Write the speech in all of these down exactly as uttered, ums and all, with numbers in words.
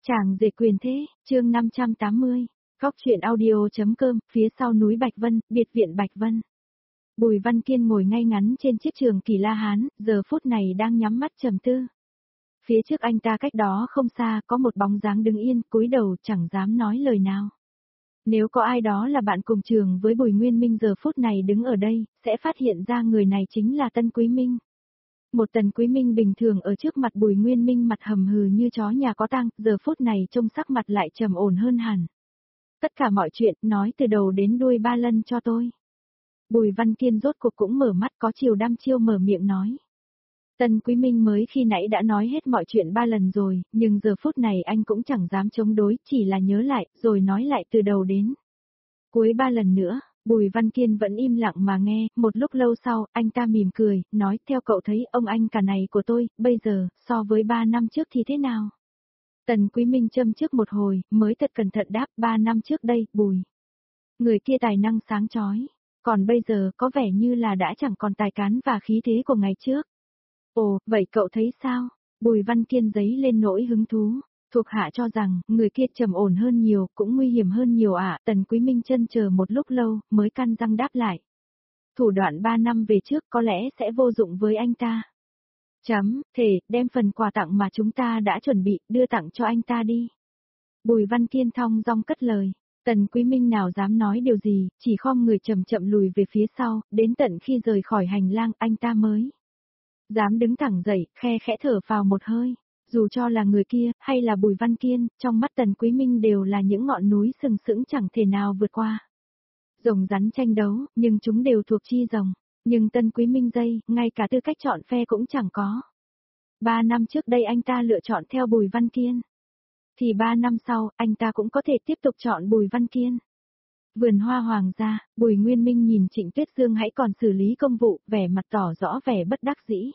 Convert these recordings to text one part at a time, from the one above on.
Chàng rể quyền thế, chương năm trăm tám mươi, Góc truyện audio.com, phía sau núi Bạch Vân, biệt viện Bạch Vân. Bùi Văn Kiên ngồi ngay ngắn trên chiếc trường kỳ La Hán, giờ phút này đang nhắm mắt trầm tư. Phía trước anh ta cách đó không xa, có một bóng dáng đứng yên, cúi đầu chẳng dám nói lời nào. Nếu có ai đó là bạn cùng trường với Bùi Nguyên Minh giờ phút này đứng ở đây, sẽ phát hiện ra người này chính là Tân Quý Minh. Một Tần Quý Minh bình thường ở trước mặt Bùi Nguyên Minh mặt hầm hừ như chó nhà có tang, giờ phút này trông sắc mặt lại trầm ổn hơn hẳn. Tất cả mọi chuyện, nói từ đầu đến đuôi ba lần cho tôi. Bùi Văn Kiên rốt cuộc cũng mở mắt có chiều đăm chiêu mở miệng nói. Tần Quý Minh mới khi nãy đã nói hết mọi chuyện ba lần rồi, nhưng giờ phút này anh cũng chẳng dám chống đối, chỉ là nhớ lại, rồi nói lại từ đầu đến cuối ba lần nữa. Bùi Văn Kiên vẫn im lặng mà nghe, một lúc lâu sau, anh ta mỉm cười, nói, theo cậu thấy ông anh cả này của tôi, bây giờ, so với ba năm trước thì thế nào? Tần Quý Minh châm trước một hồi, mới thật cẩn thận đáp, ba năm trước đây, Bùi. Người kia tài năng sáng chói, còn bây giờ có vẻ như là đã chẳng còn tài cán và khí thế của ngày trước. Ồ, vậy cậu thấy sao? Bùi Văn Kiên giấy lên nỗi hứng thú. Thuộc hạ cho rằng, người kia trầm ổn hơn nhiều, cũng nguy hiểm hơn nhiều ạ. À. Tần Quý Minh chân chờ một lúc lâu, mới căn răng đáp lại. Thủ đoạn ba năm về trước có lẽ sẽ vô dụng với anh ta. Chấm, thể, đem phần quà tặng mà chúng ta đã chuẩn bị, đưa tặng cho anh ta đi. Bùi Văn Kiên thong dong cất lời. Tần Quý Minh nào dám nói điều gì, chỉ khom người chậm chậm lùi về phía sau, đến tận khi rời khỏi hành lang anh ta mới dám đứng thẳng dậy, khe khẽ thở vào một hơi. Dù cho là người kia, hay là Bùi Văn Kiên, trong mắt Tần Quý Minh đều là những ngọn núi sừng sững chẳng thể nào vượt qua. Rồng rắn tranh đấu, nhưng chúng đều thuộc chi rồng. Nhưng Tân Quý Minh dây, ngay cả tư cách chọn phe cũng chẳng có. Ba năm trước đây anh ta lựa chọn theo Bùi Văn Kiên. Thì ba năm sau, anh ta cũng có thể tiếp tục chọn Bùi Văn Kiên. Vườn hoa hoàng gia, Bùi Nguyên Minh nhìn Trịnh Tuyết Dương hãy còn xử lý công vụ, vẻ mặt tỏ rõ vẻ bất đắc dĩ.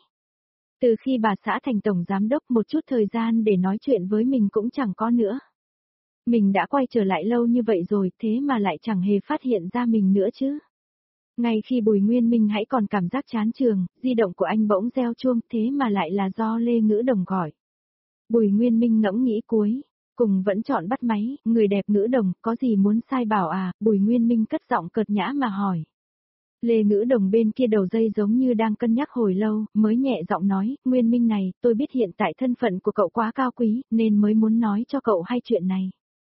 Từ khi bà xã thành tổng giám đốc một chút thời gian để nói chuyện với mình cũng chẳng có nữa. Mình đã quay trở lại lâu như vậy rồi, thế mà lại chẳng hề phát hiện ra mình nữa chứ. Ngay khi Bùi Nguyên Minh hãy còn cảm giác chán trường, di động của anh bỗng reo chuông, thế mà lại là do Lê Ngữ Đồng gọi. Bùi Nguyên Minh ngẫm nghĩ cuối, cùng vẫn chọn bắt máy, người đẹp Ngữ Đồng, có gì muốn sai bảo à, Bùi Nguyên Minh cất giọng cợt nhã mà hỏi. Lê Ngữ Đồng bên kia đầu dây giống như đang cân nhắc hồi lâu, mới nhẹ giọng nói, Nguyên Minh này, tôi biết hiện tại thân phận của cậu quá cao quý, nên mới muốn nói cho cậu hay chuyện này.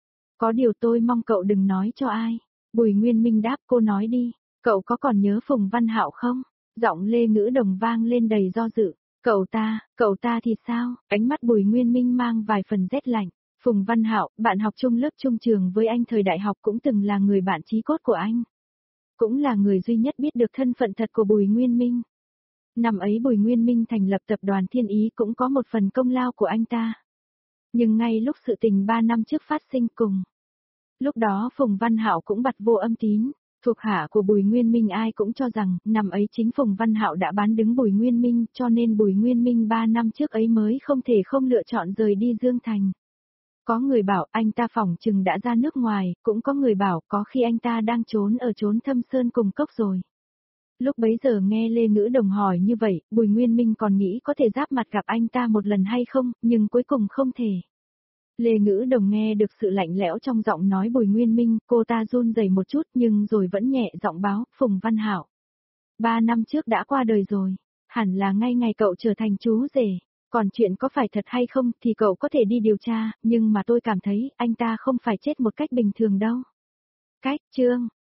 Có điều tôi mong cậu đừng nói cho ai. Bùi Nguyên Minh đáp, cô nói đi, cậu có còn nhớ Phùng Văn Hạo không? Giọng Lê Ngữ Đồng vang lên đầy do dự. Cậu ta, cậu ta thì sao? Ánh mắt Bùi Nguyên Minh mang vài phần rét lạnh. Phùng Văn Hạo, bạn học chung lớp chung trường với anh thời đại học cũng từng là người bạn chí cốt của anh. Cũng là người duy nhất biết được thân phận thật của Bùi Nguyên Minh. Năm ấy Bùi Nguyên Minh thành lập tập đoàn Thiên Ý cũng có một phần công lao của anh ta. Nhưng ngay lúc sự tình ba năm trước phát sinh cùng. Lúc đó Phùng Văn Hạo cũng bặt vô âm tín, thuộc hạ của Bùi Nguyên Minh ai cũng cho rằng năm ấy chính Phùng Văn Hạo đã bán đứng Bùi Nguyên Minh cho nên Bùi Nguyên Minh ba năm trước ấy mới không thể không lựa chọn rời đi Dương Thành. Có người bảo anh ta phỏng chừng đã ra nước ngoài, cũng có người bảo có khi anh ta đang trốn ở chốn Thâm Sơn cùng cốc rồi. Lúc bấy giờ nghe Lê Ngữ Đồng hỏi như vậy, Bùi Nguyên Minh còn nghĩ có thể giáp mặt gặp anh ta một lần hay không, nhưng cuối cùng không thể. Lê Ngữ Đồng nghe được sự lạnh lẽo trong giọng nói Bùi Nguyên Minh, cô ta run rẩy một chút nhưng rồi vẫn nhẹ giọng báo, Phùng Văn Hạo. Ba năm trước đã qua đời rồi, hẳn là ngay ngày cậu trở thành chú rể. Còn chuyện có phải thật hay không thì cậu có thể đi điều tra, nhưng mà tôi cảm thấy anh ta không phải chết một cách bình thường đâu. Cách chương